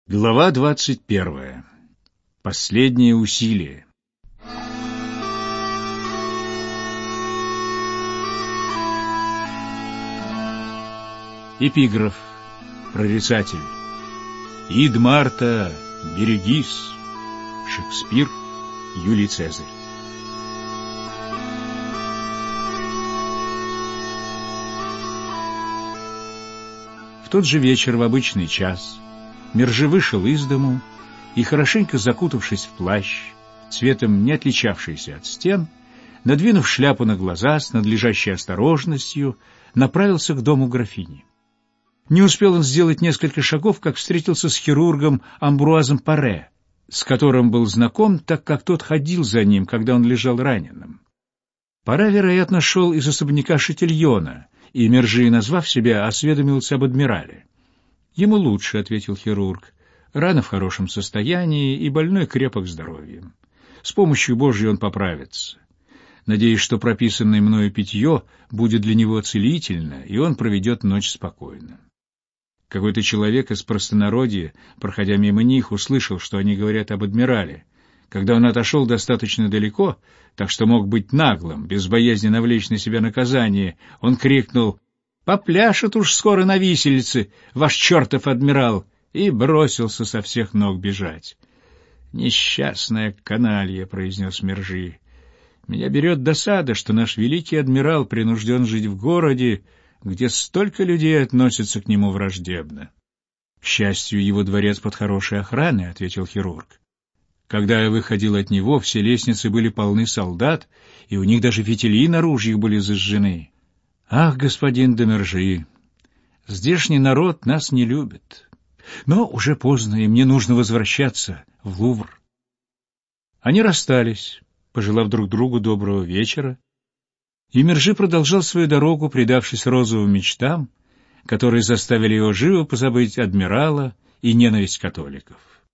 Глава 21. Последнее усилие. Эпиграф. Прорицатель. «Ид Марта, берегись». Шекспир, Юлий Цезарь. В тот же вечер, в обычный час, Мержи вышел из дому и, хорошенько закутавшись в плащ, цветом не отличавшийся от стен, надвинув шляпу на глаза с надлежащей осторожностью, направился к дому графини. Не успел он сделать несколько шагов, как встретился с хирургом Амбруазом Паре, с которым был знаком, так как тот ходил за ним, когда он лежал раненым. Паре, вероятно, шел из особняка Шатильона, и Мержи, назвав себя, осведомился об адмирале. «Ему лучше», — ответил хирург. «Рана в хорошем состоянии, и больной крепок здоровьем. С помощью Божьей он поправится. Надеюсь, что прописанное мною питье будет для него целительно, и он проведет ночь спокойно». Какой-то человек из простонародья, проходя мимо них, услышал, что они говорят об адмирале. Когда он отошел достаточно далеко, так что мог быть наглым, без боязни навлечь на себя наказание, он крикнул: «Попляшет уж скоро на виселице, ваш чертов адмирал!» и бросился со всех ног бежать. «Несчастная каналья», — произнес Мержи. «Меня берет досада, что наш великий адмирал принужден жить в городе, где столько людей относятся к нему враждебно». «К счастью, его дворец под хорошей охраной», — ответил хирург. «Когда я выходил от него, все лестницы были полны солдат, и у них даже фитили на ружьях были зажжены». «Ах, господин де Мержи, здешний народ нас не любит. Но уже поздно, и мне нужно возвращаться в Лувр». Они расстались, пожелав друг другу доброго вечера, и Мержи продолжал свою дорогу, предавшись розовым мечтам, которые заставили его живо позабыть адмирала и ненависть католиков.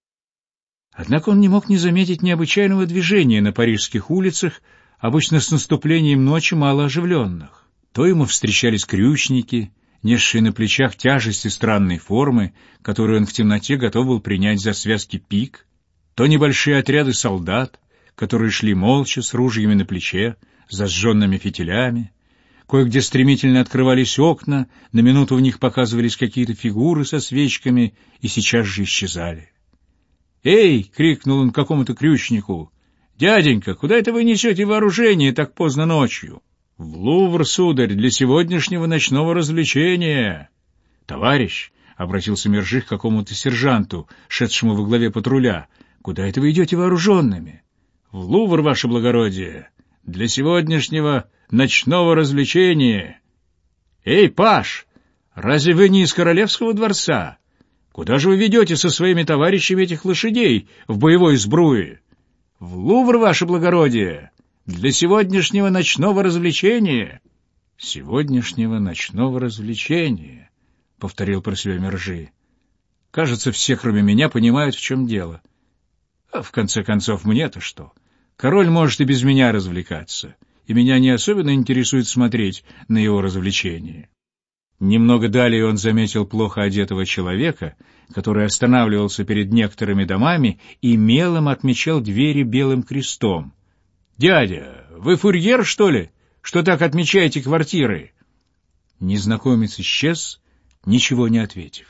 Однако он не мог не заметить необычайного движения на парижских улицах, обычно с наступлением ночи мало оживленных. То ему встречались крючники, несшие на плечах тяжести странной формы, которую он в темноте готов был принять за связки пик, то небольшие отряды солдат, которые шли молча, с ружьями на плече, с зажженными фитилями. Кое-где стремительно открывались окна, на минуту в них показывались какие-то фигуры со свечками и сейчас же исчезали. «Эй!» — крикнул он какому-то крючнику. «Дяденька, куда это вы несете вооружение так поздно ночью?» «В Лувр, сударь, для сегодняшнего ночного развлечения». «Товарищ», — обратился Мержи к какому-то сержанту, шедшему во главе патруля, — «куда это вы идете вооруженными?» «В Лувр, ваше благородие, для сегодняшнего ночного развлечения». «Эй, паж, разве вы не из королевского дворца? Куда же вы ведете со своими товарищами этих лошадей в боевой сбруе?» «В Лувр, ваше благородие, для сегодняшнего ночного развлечения». «Сегодняшнего ночного развлечения», — повторил про себя Мержи. «Кажется, все, кроме меня, понимают, в чем дело. А в конце концов, мне-то что? Король может и без меня развлекаться, и меня не особенно интересует смотреть на его развлечения». Немного далее он заметил плохо одетого человека, который останавливался перед некоторыми домами и мелом отмечал двери белым крестом. «Дядя, вы фурьер, что ли, что так отмечаете квартиры?» Незнакомец исчез, ничего не ответив.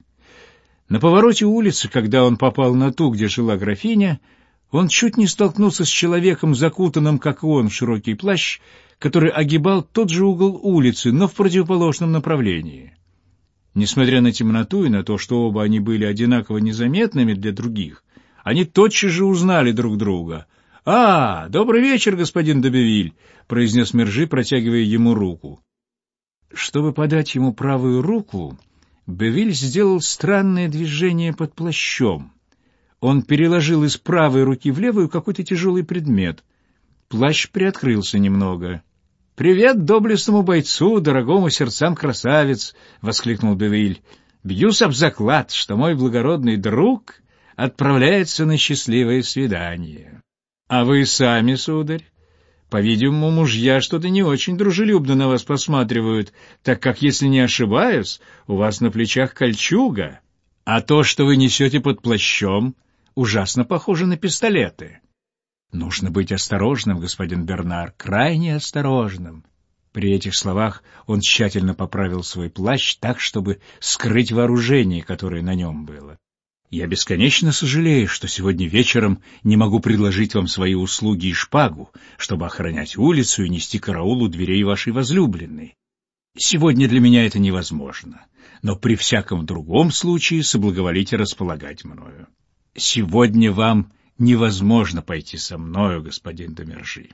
На повороте улицы, когда он попал на ту, где жила графиня, он чуть не столкнулся с человеком, закутанным, как и он, в широкий плащ, который огибал тот же угол улицы, но в противоположном направлении. Несмотря на темноту и на то, что оба они были одинаково незаметными для других, они тотчас же узнали друг друга. «А, добрый вечер, господин де Бевиль», — произнес Мержи, протягивая ему руку. Чтобы подать ему правую руку, Бевиль сделал странное движение под плащом. Он переложил из правой руки в левую какой-то тяжелый предмет. Плащ приоткрылся немного. «Привет доблестному бойцу, дорогому сердцам красавец!» — воскликнул Бевиль. «Бьюсь об заклад, что мой благородный друг отправляется на счастливое свидание. А вы сами, сударь? По-видимому, мужья что-то не очень дружелюбно на вас посматривают, так как, если не ошибаюсь, у вас на плечах кольчуга». А то, что вы несете под плащом, ужасно похоже на пистолеты. Нужно быть осторожным, господин Бернар, крайне осторожным. При этих словах он тщательно поправил свой плащ так, чтобы скрыть вооружение, которое на нем было. Я бесконечно сожалею, что сегодня вечером не могу предложить вам свои услуги и шпагу, чтобы охранять улицу и нести караул у дверей вашей возлюбленной. Сегодня для меня это невозможно, но при всяком другом случае соблаговолите располагать мною. Сегодня вам невозможно пойти со мною, господин де Мержи».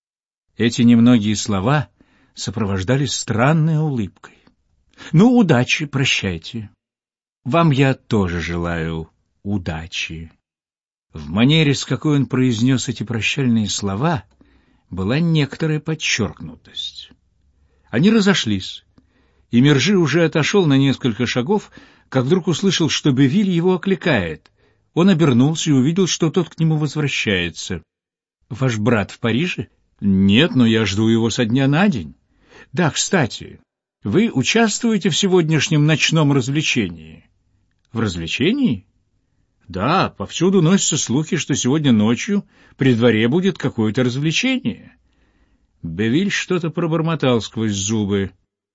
Эти немногие слова сопровождались странной улыбкой. «Ну, удачи, прощайте. Вам я тоже желаю удачи». В манере, с какой он произнес эти прощальные слова, была некоторая подчеркнутость. Они разошлись, и Мержи уже отошел на несколько шагов, как вдруг услышал, что Бевиль его окликает. Он обернулся и увидел, что тот к нему возвращается. «Ваш брат в Париже?» «Нет, но я жду его со дня на день». «Да, кстати, вы участвуете в сегодняшнем ночном развлечении?» «В развлечении?» «Да, повсюду носятся слухи, что сегодня ночью при дворе будет какое-то развлечение». Бевиль что-то пробормотал сквозь зубы.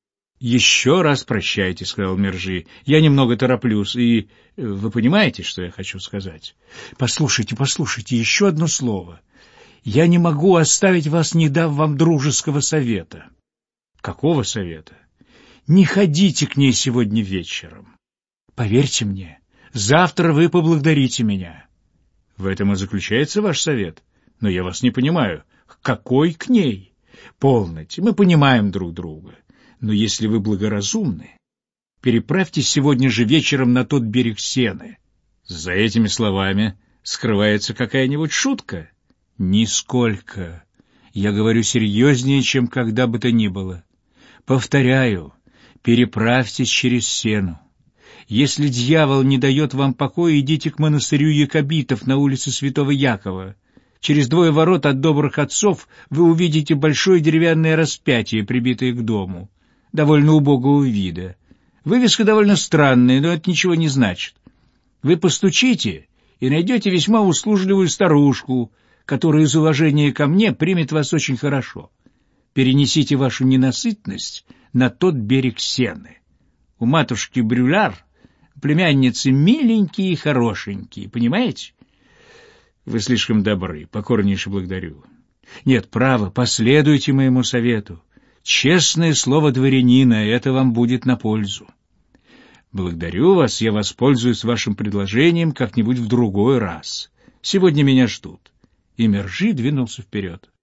«Еще раз прощайте», — сказал Мержи. «Я немного тороплюсь, и вы понимаете, что я хочу сказать?» «Послушайте, еще одно слово. Я не могу оставить вас, не дав вам дружеского совета». «Какого совета?» «Не ходите к ней сегодня вечером. Поверьте мне, завтра вы поблагодарите меня». «В этом и заключается ваш совет? Но я вас не понимаю. Какой к ней?» «Полноте, мы понимаем друг друга. Но если вы благоразумны, переправьтесь сегодня же вечером на тот берег Сены». За этими словами скрывается какая-нибудь шутка? Нисколько. Я говорю серьезнее, чем когда бы то ни было. Повторяю, переправьтесь через Сену. Если дьявол не дает вам покоя, идите к монастырю якобитов на улице Святого Якова. Через 2 ворот от Добрых Отцов вы увидите большое деревянное распятие, прибитое к дому, довольно убогого вида. Вывеска довольно странная, но это ничего не значит. Вы постучите и найдете весьма услужливую старушку, которая из уважения ко мне примет вас очень хорошо. Перенесите вашу ненасытность на тот берег Сены. У матушки Брюляр племянницы миленькие и хорошенькие, понимаете? Вы слишком добры, покорнейше благодарю. Нет, право, последуйте моему совету. Честное слово дворянина, это вам будет на пользу. Благодарю вас, я воспользуюсь вашим предложением как-нибудь в другой раз. Сегодня меня ждут». И Мержи двинулся вперед.